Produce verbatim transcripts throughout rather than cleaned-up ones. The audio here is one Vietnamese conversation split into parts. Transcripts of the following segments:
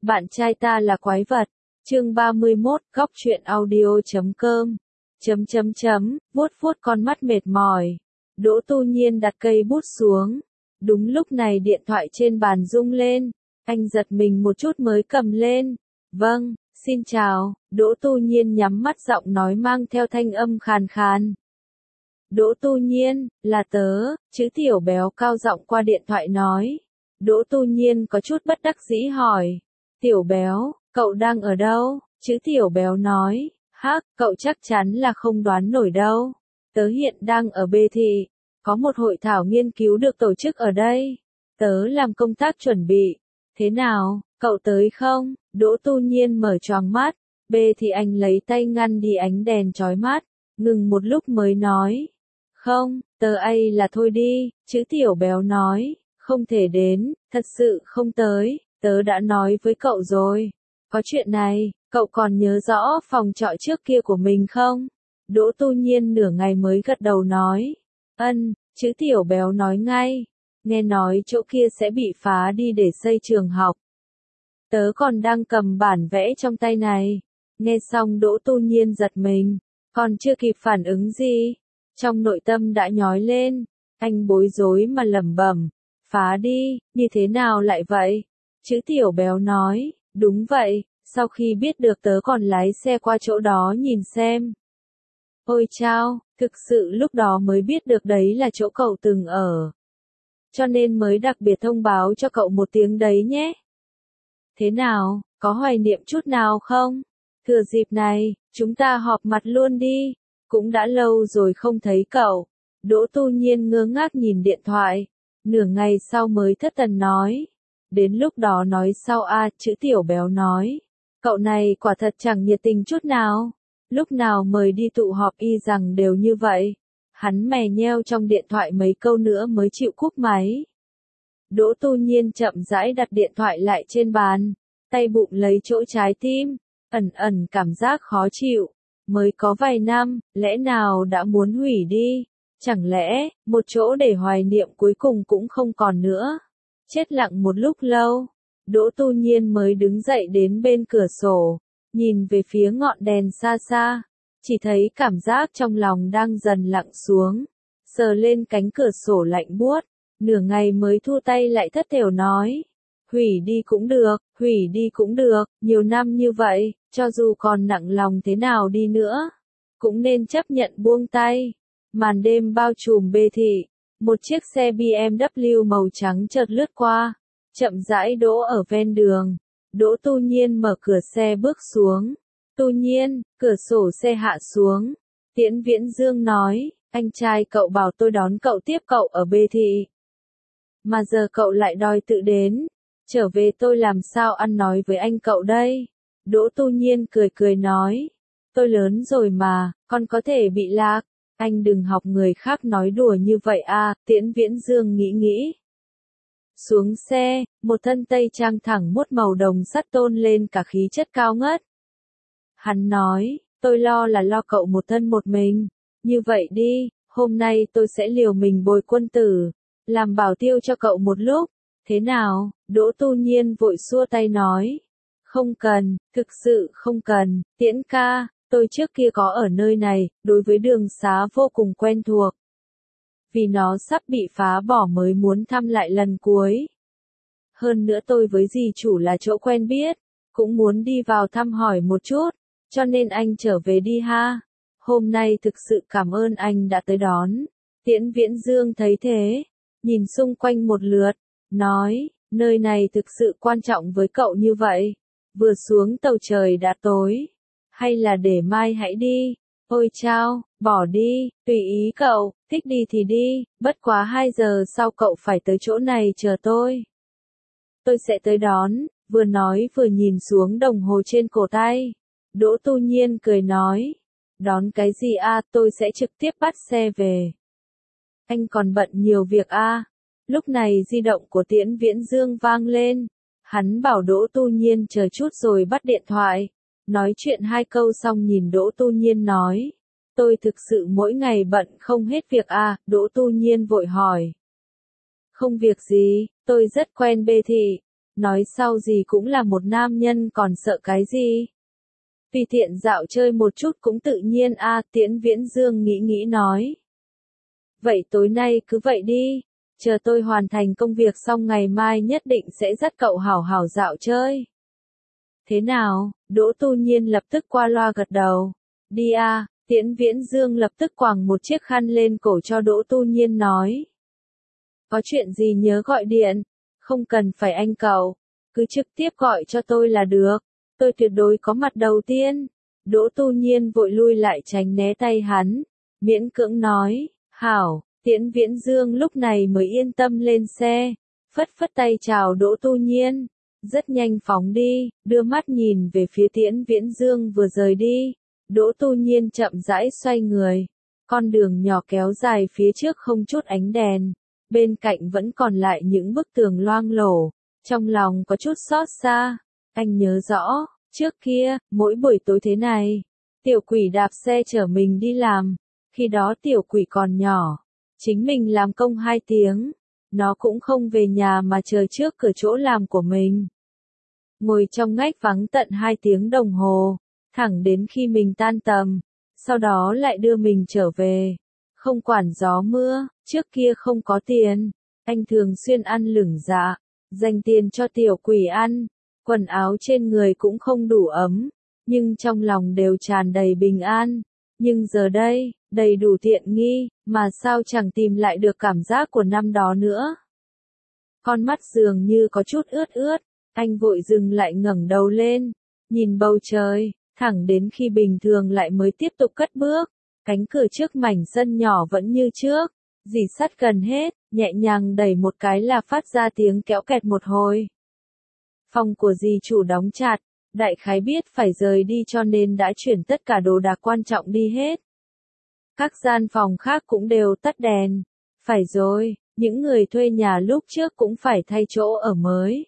Bạn trai ta là quái vật. Chương ba mươi mốt, góc truyện audio chấm com. Chấm chấm chấm, vuốt vuốt con mắt mệt mỏi. Đỗ Tu Nhiên đặt cây bút xuống. Đúng lúc này điện thoại trên bàn rung lên. Anh giật mình một chút mới cầm lên. Vâng, xin chào. Đỗ Tu Nhiên nhắm mắt, giọng nói mang theo thanh âm khàn khàn. Đỗ Tu Nhiên, là tớ, chữ Tiểu Béo cao giọng qua điện thoại nói. Đỗ Tu Nhiên có chút bất đắc dĩ hỏi. Tiểu Béo, cậu đang ở đâu? Chữ Tiểu Béo nói. Hắc, cậu chắc chắn là không đoán nổi đâu. Tớ hiện đang ở B thị. Có một hội thảo nghiên cứu được tổ chức ở đây. Tớ làm công tác chuẩn bị. Thế nào, cậu tới không? Đỗ Tu Nhiên mở choàng mắt. B thì anh lấy tay ngăn đi ánh đèn chói mắt. Ngừng một lúc mới nói. Không, tớ ai là thôi đi. Chữ Tiểu Béo nói. Không thể đến, thật sự không tới. Tớ đã nói với cậu rồi. Có chuyện này, cậu còn nhớ rõ phòng trọ trước kia của mình không? Đỗ Tu Nhiên nửa ngày mới gật đầu nói. Ân, chữ Tiểu Béo nói ngay. Nghe nói chỗ kia sẽ bị phá đi để xây trường học. Tớ còn đang cầm bản vẽ trong tay này. Nghe xong Đỗ Tu Nhiên giật mình. Còn chưa kịp phản ứng gì. Trong nội tâm đã nhói lên. Anh bối rối mà lẩm bẩm. Phá đi, như thế nào lại vậy? Chữ Tiểu Béo nói, đúng vậy, sau khi biết được tớ còn lái xe qua chỗ đó nhìn xem. Ôi chao, thực sự lúc đó mới biết được đấy là chỗ cậu từng ở. Cho nên mới đặc biệt thông báo cho cậu một tiếng đấy nhé. Thế nào, có hoài niệm chút nào không? Thừa dịp này, chúng ta họp mặt luôn đi. Cũng đã lâu rồi không thấy cậu. Đỗ Tu Nhiên ngơ ngác nhìn điện thoại. Nửa ngày sau mới thất thần nói. Đến lúc đó nói sau a, chữ Tiểu Béo nói. Cậu này quả thật chẳng nhiệt tình chút nào. Lúc nào mời đi tụ họp y rằng đều như vậy. Hắn mè nheo trong điện thoại mấy câu nữa mới chịu cúp máy. Đỗ Tu Nhiên chậm rãi đặt điện thoại lại trên bàn. Tay bụng lấy chỗ trái tim. Ẩn ẩn cảm giác khó chịu. Mới có vài năm, lẽ nào đã muốn hủy đi? Chẳng lẽ, một chỗ để hoài niệm cuối cùng cũng không còn nữa? Chết lặng một lúc lâu, Đỗ Tu Nhiên mới đứng dậy đến bên cửa sổ, nhìn về phía ngọn đèn xa xa, chỉ thấy cảm giác trong lòng đang dần lặng xuống, sờ lên cánh cửa sổ lạnh buốt, nửa ngày mới thu tay lại thất thểu nói, hủy đi cũng được, hủy đi cũng được, nhiều năm như vậy, cho dù còn nặng lòng thế nào đi nữa, cũng nên chấp nhận buông tay. Màn đêm bao trùm B thị. Một chiếc xe bê em vê màu trắng chợt lướt qua, chậm rãi đỗ ở ven đường. Đỗ Tu Nhiên mở cửa xe bước xuống. Tu Nhiên, cửa sổ xe hạ xuống. Tiễn Viễn Dương nói, anh trai cậu bảo tôi đón cậu tiếp cậu ở B thị. Mà giờ cậu lại đòi tự đến. Trở về tôi làm sao ăn nói với anh cậu đây? Đỗ Tu Nhiên cười cười nói. Tôi lớn rồi mà, con có thể bị lạc. Anh đừng học người khác nói đùa như vậy à, Tiễn Viễn Dương nghĩ nghĩ. Xuống xe, một thân tây trang thẳng mốt màu đồng sắt tôn lên cả khí chất cao ngất. Hắn nói, tôi lo là lo cậu một thân một mình. Như vậy đi, hôm nay tôi sẽ liều mình bồi quân tử, làm bảo tiêu cho cậu một lúc. Thế nào? Đỗ Tu Nhiên vội xua tay nói. Không cần, thực sự không cần, Tiễn ca. Tôi trước kia có ở nơi này, đối với đường xá vô cùng quen thuộc. Vì nó sắp bị phá bỏ mới muốn thăm lại lần cuối. Hơn nữa tôi với dì chủ là chỗ quen biết, cũng muốn đi vào thăm hỏi một chút, cho nên anh trở về đi ha. Hôm nay thực sự cảm ơn anh đã tới đón. Tiễn Viễn Dương thấy thế, nhìn xung quanh một lượt, nói, nơi này thực sự quan trọng với cậu như vậy. Vừa xuống tàu trời đã tối. Hay là để mai hãy đi, ôi chao, bỏ đi, tùy ý cậu, thích đi thì đi, bất quá hai giờ sau cậu phải tới chỗ này chờ tôi. Tôi sẽ tới đón, vừa nói vừa nhìn xuống đồng hồ trên cổ tay. Đỗ Tu Nhiên cười nói, đón cái gì a, à, tôi sẽ trực tiếp bắt xe về. Anh còn bận nhiều việc a. À. Lúc này di động của Tiễn Viễn Dương vang lên, hắn bảo Đỗ Tu Nhiên chờ chút rồi bắt điện thoại. Nói chuyện hai câu xong nhìn Đỗ Tu Nhiên nói. Tôi thực sự mỗi ngày bận không hết việc à, Đỗ Tu Nhiên vội hỏi. Không việc gì, tôi rất quen B thị. Nói sau gì cũng là một nam nhân còn sợ cái gì. Vì tiện dạo chơi một chút cũng tự nhiên a à, Tiễn Viễn Dương nghĩ nghĩ nói. Vậy tối nay cứ vậy đi, chờ tôi hoàn thành công việc xong ngày mai nhất định sẽ dắt cậu hảo hảo dạo chơi. Thế nào, Đỗ Tu Nhiên lập tức qua loa gật đầu. Đi a, Tiễn Viễn Dương lập tức quàng một chiếc khăn lên cổ cho Đỗ Tu Nhiên nói. Có chuyện gì nhớ gọi điện, không cần phải anh cậu, cứ trực tiếp gọi cho tôi là được, tôi tuyệt đối có mặt đầu tiên. Đỗ Tu Nhiên vội lui lại tránh né tay hắn, miễn cưỡng nói, hảo. Tiễn Viễn Dương lúc này mới yên tâm lên xe, phất phất tay chào Đỗ Tu Nhiên, rất nhanh phóng đi, đưa mắt nhìn về phía Tiễn Viễn Dương vừa rời đi. Đỗ Tu Nhiên chậm rãi xoay người, con đường nhỏ kéo dài phía trước không chút ánh đèn, bên cạnh vẫn còn lại những bức tường loang lổ, trong lòng có chút xót xa. Anh nhớ rõ, trước kia, mỗi buổi tối thế này, tiểu quỷ đạp xe chở mình đi làm, khi đó tiểu quỷ còn nhỏ. Chính mình làm công hai tiếng, nó cũng không về nhà mà chờ trước cửa chỗ làm của mình. Ngồi trong ngách vắng tận hai tiếng đồng hồ, thẳng đến khi mình tan tầm, sau đó lại đưa mình trở về. Không quản gió mưa, trước kia không có tiền, anh thường xuyên ăn lửng dạ, dành tiền cho tiểu quỷ ăn, quần áo trên người cũng không đủ ấm, nhưng trong lòng đều tràn đầy bình an. Nhưng giờ đây, đầy đủ tiện nghi, mà sao chẳng tìm lại được cảm giác của năm đó nữa. Con mắt dường như có chút ướt ướt, anh vội dừng lại ngẩng đầu lên, nhìn bầu trời, thẳng đến khi bình thường lại mới tiếp tục cất bước. Cánh cửa trước mảnh sân nhỏ vẫn như trước, dì sắt gần hết, nhẹ nhàng đẩy một cái là phát ra tiếng kéo kẹt một hồi. Phòng của dì chủ đóng chặt. Đại khái biết phải rời đi cho nên đã chuyển tất cả đồ đạc quan trọng đi hết. Các gian phòng khác cũng đều tắt đèn. Phải rồi, những người thuê nhà lúc trước cũng phải thay chỗ ở mới.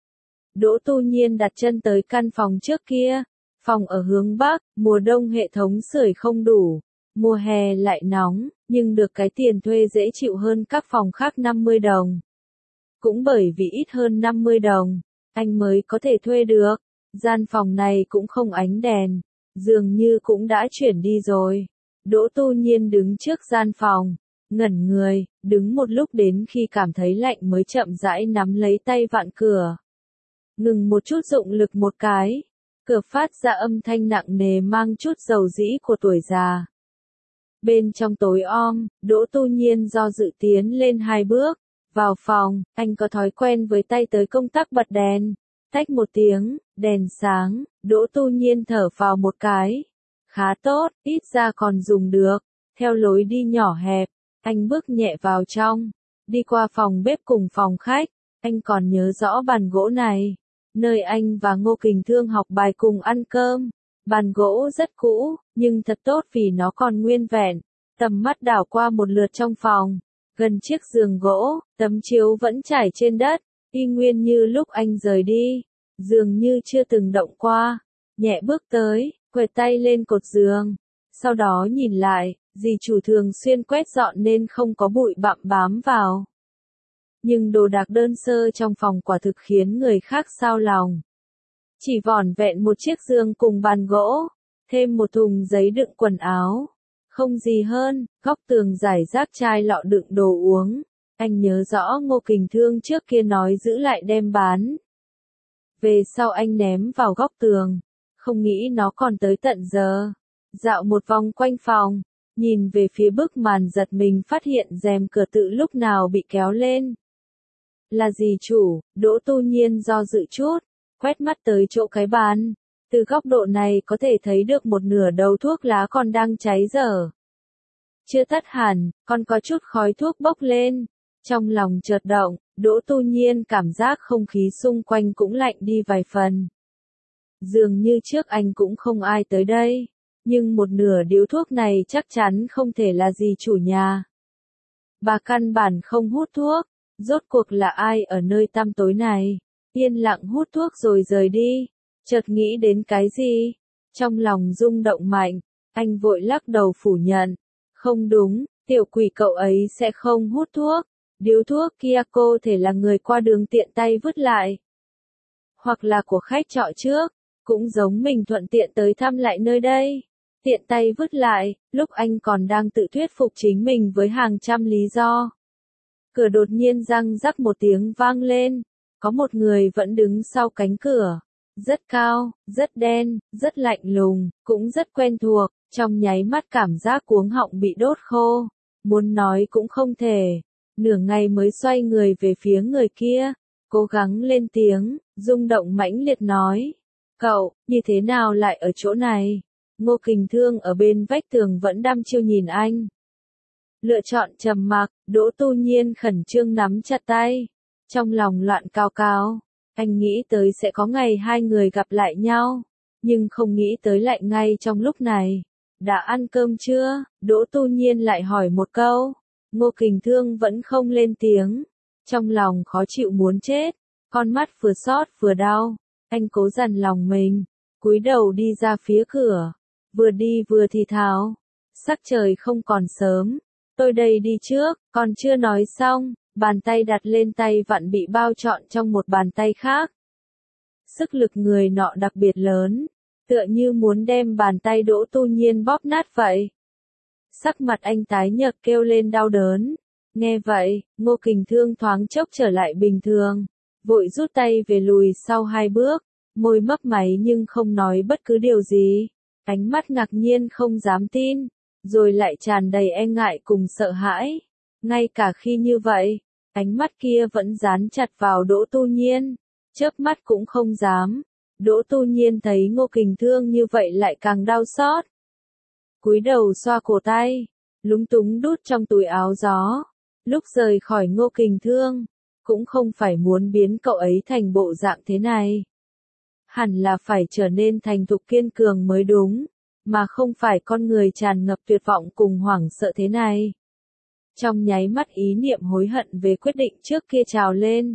Đỗ Tu Nhiên đặt chân tới căn phòng trước kia. Phòng ở hướng Bắc, mùa đông hệ thống sưởi không đủ, mùa hè lại nóng, nhưng được cái tiền thuê dễ chịu hơn các phòng khác năm mươi đồng. Cũng bởi vì ít hơn năm mươi đồng, anh mới có thể thuê được. Gian phòng này cũng không ánh đèn, dường như cũng đã chuyển đi rồi. Đỗ Tu Nhiên đứng trước gian phòng, ngẩn người, đứng một lúc đến khi cảm thấy lạnh mới chậm rãi nắm lấy tay vặn cửa. Ngừng một chút dụng lực một cái, cửa phát ra âm thanh nặng nề mang chút dầu dĩ của tuổi già. Bên trong tối om, Đỗ Tu Nhiên do dự tiến lên hai bước, vào phòng, anh có thói quen với tay tới công tắc bật đèn. Tách một tiếng, đèn sáng, Đỗ Tu Nhiên thở vào một cái. Khá tốt, ít ra còn dùng được. Theo lối đi nhỏ hẹp, anh bước nhẹ vào trong, đi qua phòng bếp cùng phòng khách. Anh còn nhớ rõ bàn gỗ này, nơi anh và Ngô Kình Thương học bài cùng ăn cơm. Bàn gỗ rất cũ, nhưng thật tốt vì nó còn nguyên vẹn. Tầm mắt đảo qua một lượt trong phòng, gần chiếc giường gỗ, tấm chiếu vẫn trải trên đất. Y nguyên như lúc anh rời đi, dường như chưa từng động qua, nhẹ bước tới, quẹt tay lên cột giường, sau đó nhìn lại, dì chủ thường xuyên quét dọn nên không có bụi bặm bám vào. Nhưng đồ đạc đơn sơ trong phòng quả thực khiến người khác xao lòng. Chỉ vỏn vẹn một chiếc giường cùng bàn gỗ, thêm một thùng giấy đựng quần áo. Không gì hơn, góc tường rải rác chai lọ đựng đồ uống. Anh nhớ rõ Ngô Kình Thương trước kia nói giữ lại đem bán. Về sau anh ném vào góc tường, không nghĩ nó còn tới tận giờ. Dạo một vòng quanh phòng, nhìn về phía bức màn giật mình phát hiện rèm cửa tự lúc nào bị kéo lên. Là dì chủ, Đỗ Tu Nhiên do dự chút, quét mắt tới chỗ cái bàn. Từ góc độ này có thể thấy được một nửa đầu thuốc lá còn đang cháy dở. Chưa tắt hẳn, còn có chút khói thuốc bốc lên. Trong lòng chợt động, Đỗ Tu Nhiên cảm giác không khí xung quanh cũng lạnh đi vài phần. Dường như trước anh cũng không ai tới đây, nhưng một nửa điếu thuốc này chắc chắn không thể là gì chủ nhà. Bà căn bản không hút thuốc, rốt cuộc là ai ở nơi tăm tối này, yên lặng hút thuốc rồi rời đi, chợt nghĩ đến cái gì, trong lòng rung động mạnh, anh vội lắc đầu phủ nhận, không đúng, tiểu quỷ cậu ấy sẽ không hút thuốc. Điếu thuốc kia cô thể là người qua đường tiện tay vứt lại. hoặc là của khách trọ trước, cũng giống mình thuận tiện tới thăm lại nơi đây. Tiện tay vứt lại, lúc anh còn đang tự thuyết phục chính mình với hàng trăm lý do. Cửa đột nhiên răng rắc một tiếng vang lên, có một người vẫn đứng sau cánh cửa. Rất cao, rất đen, rất lạnh lùng, cũng rất quen thuộc, trong nháy mắt cảm giác cuống họng bị đốt khô. Muốn nói cũng không thể, nửa ngày mới xoay người về phía người kia, cố gắng lên tiếng, rung động mãnh liệt nói. Cậu, như thế nào lại ở chỗ này? Ngô Kình Thương ở bên vách tường vẫn đăm chiêu nhìn anh. Lựa chọn trầm mặc, Đỗ Tu Nhiên khẩn trương nắm chặt tay, trong lòng loạn cao cao. Anh nghĩ tới sẽ có ngày hai người gặp lại nhau, nhưng không nghĩ tới lại ngay trong lúc này. Đã ăn cơm chưa? Đỗ Tu Nhiên lại hỏi một câu. Ngô Kình Thương vẫn không lên tiếng, trong lòng khó chịu muốn chết, con mắt vừa xót vừa đau. Anh cố dằn lòng mình, cúi đầu đi ra phía cửa, vừa đi vừa thì thào. Sắc trời không còn sớm, tôi đây đi trước, còn chưa nói xong, bàn tay đặt lên tay vặn bị bao trọn trong một bàn tay khác. Sức lực người nọ đặc biệt lớn, tựa như muốn đem bàn tay Đỗ Tu Nhiên bóp nát vậy. Sắc mặt anh tái nhợt kêu lên đau đớn. Nghe vậy, Ngô Kình Thương thoáng chốc trở lại bình thường, vội rút tay về lùi sau hai bước, môi mấp máy nhưng không nói bất cứ điều gì. Ánh mắt ngạc nhiên không dám tin, rồi lại tràn đầy e ngại cùng sợ hãi. Ngay cả khi như vậy, ánh mắt kia vẫn dán chặt vào Đỗ Tu Nhiên, chớp mắt cũng không dám. Đỗ Tu Nhiên thấy Ngô Kình Thương như vậy lại càng đau xót. Cúi đầu xoa cổ tay, lúng túng đút trong túi áo gió. Lúc rời khỏi Ngô Kình Thương, cũng không phải muốn biến cậu ấy thành bộ dạng thế này. Hẳn là phải trở nên thành thục kiên cường mới đúng, mà không phải con người tràn ngập tuyệt vọng cùng hoảng sợ thế này. Trong nháy mắt ý niệm hối hận về quyết định trước kia trào lên.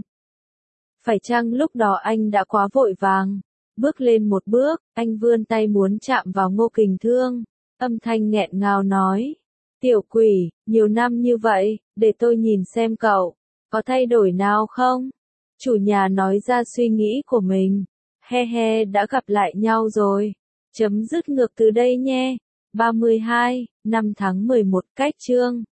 Phải chăng lúc đó anh đã quá vội vàng? Bước lên một bước, anh vươn tay muốn chạm vào Ngô Kình Thương, âm thanh nghẹn ngào nói. Tiểu quỷ, nhiều năm như vậy, để tôi nhìn xem cậu, có thay đổi nào không? Chủ nhà nói ra suy nghĩ của mình. He he, đã gặp lại nhau rồi. Chấm dứt ngược từ đây nhé. ba mươi hai, năm tháng mười một, cách chương.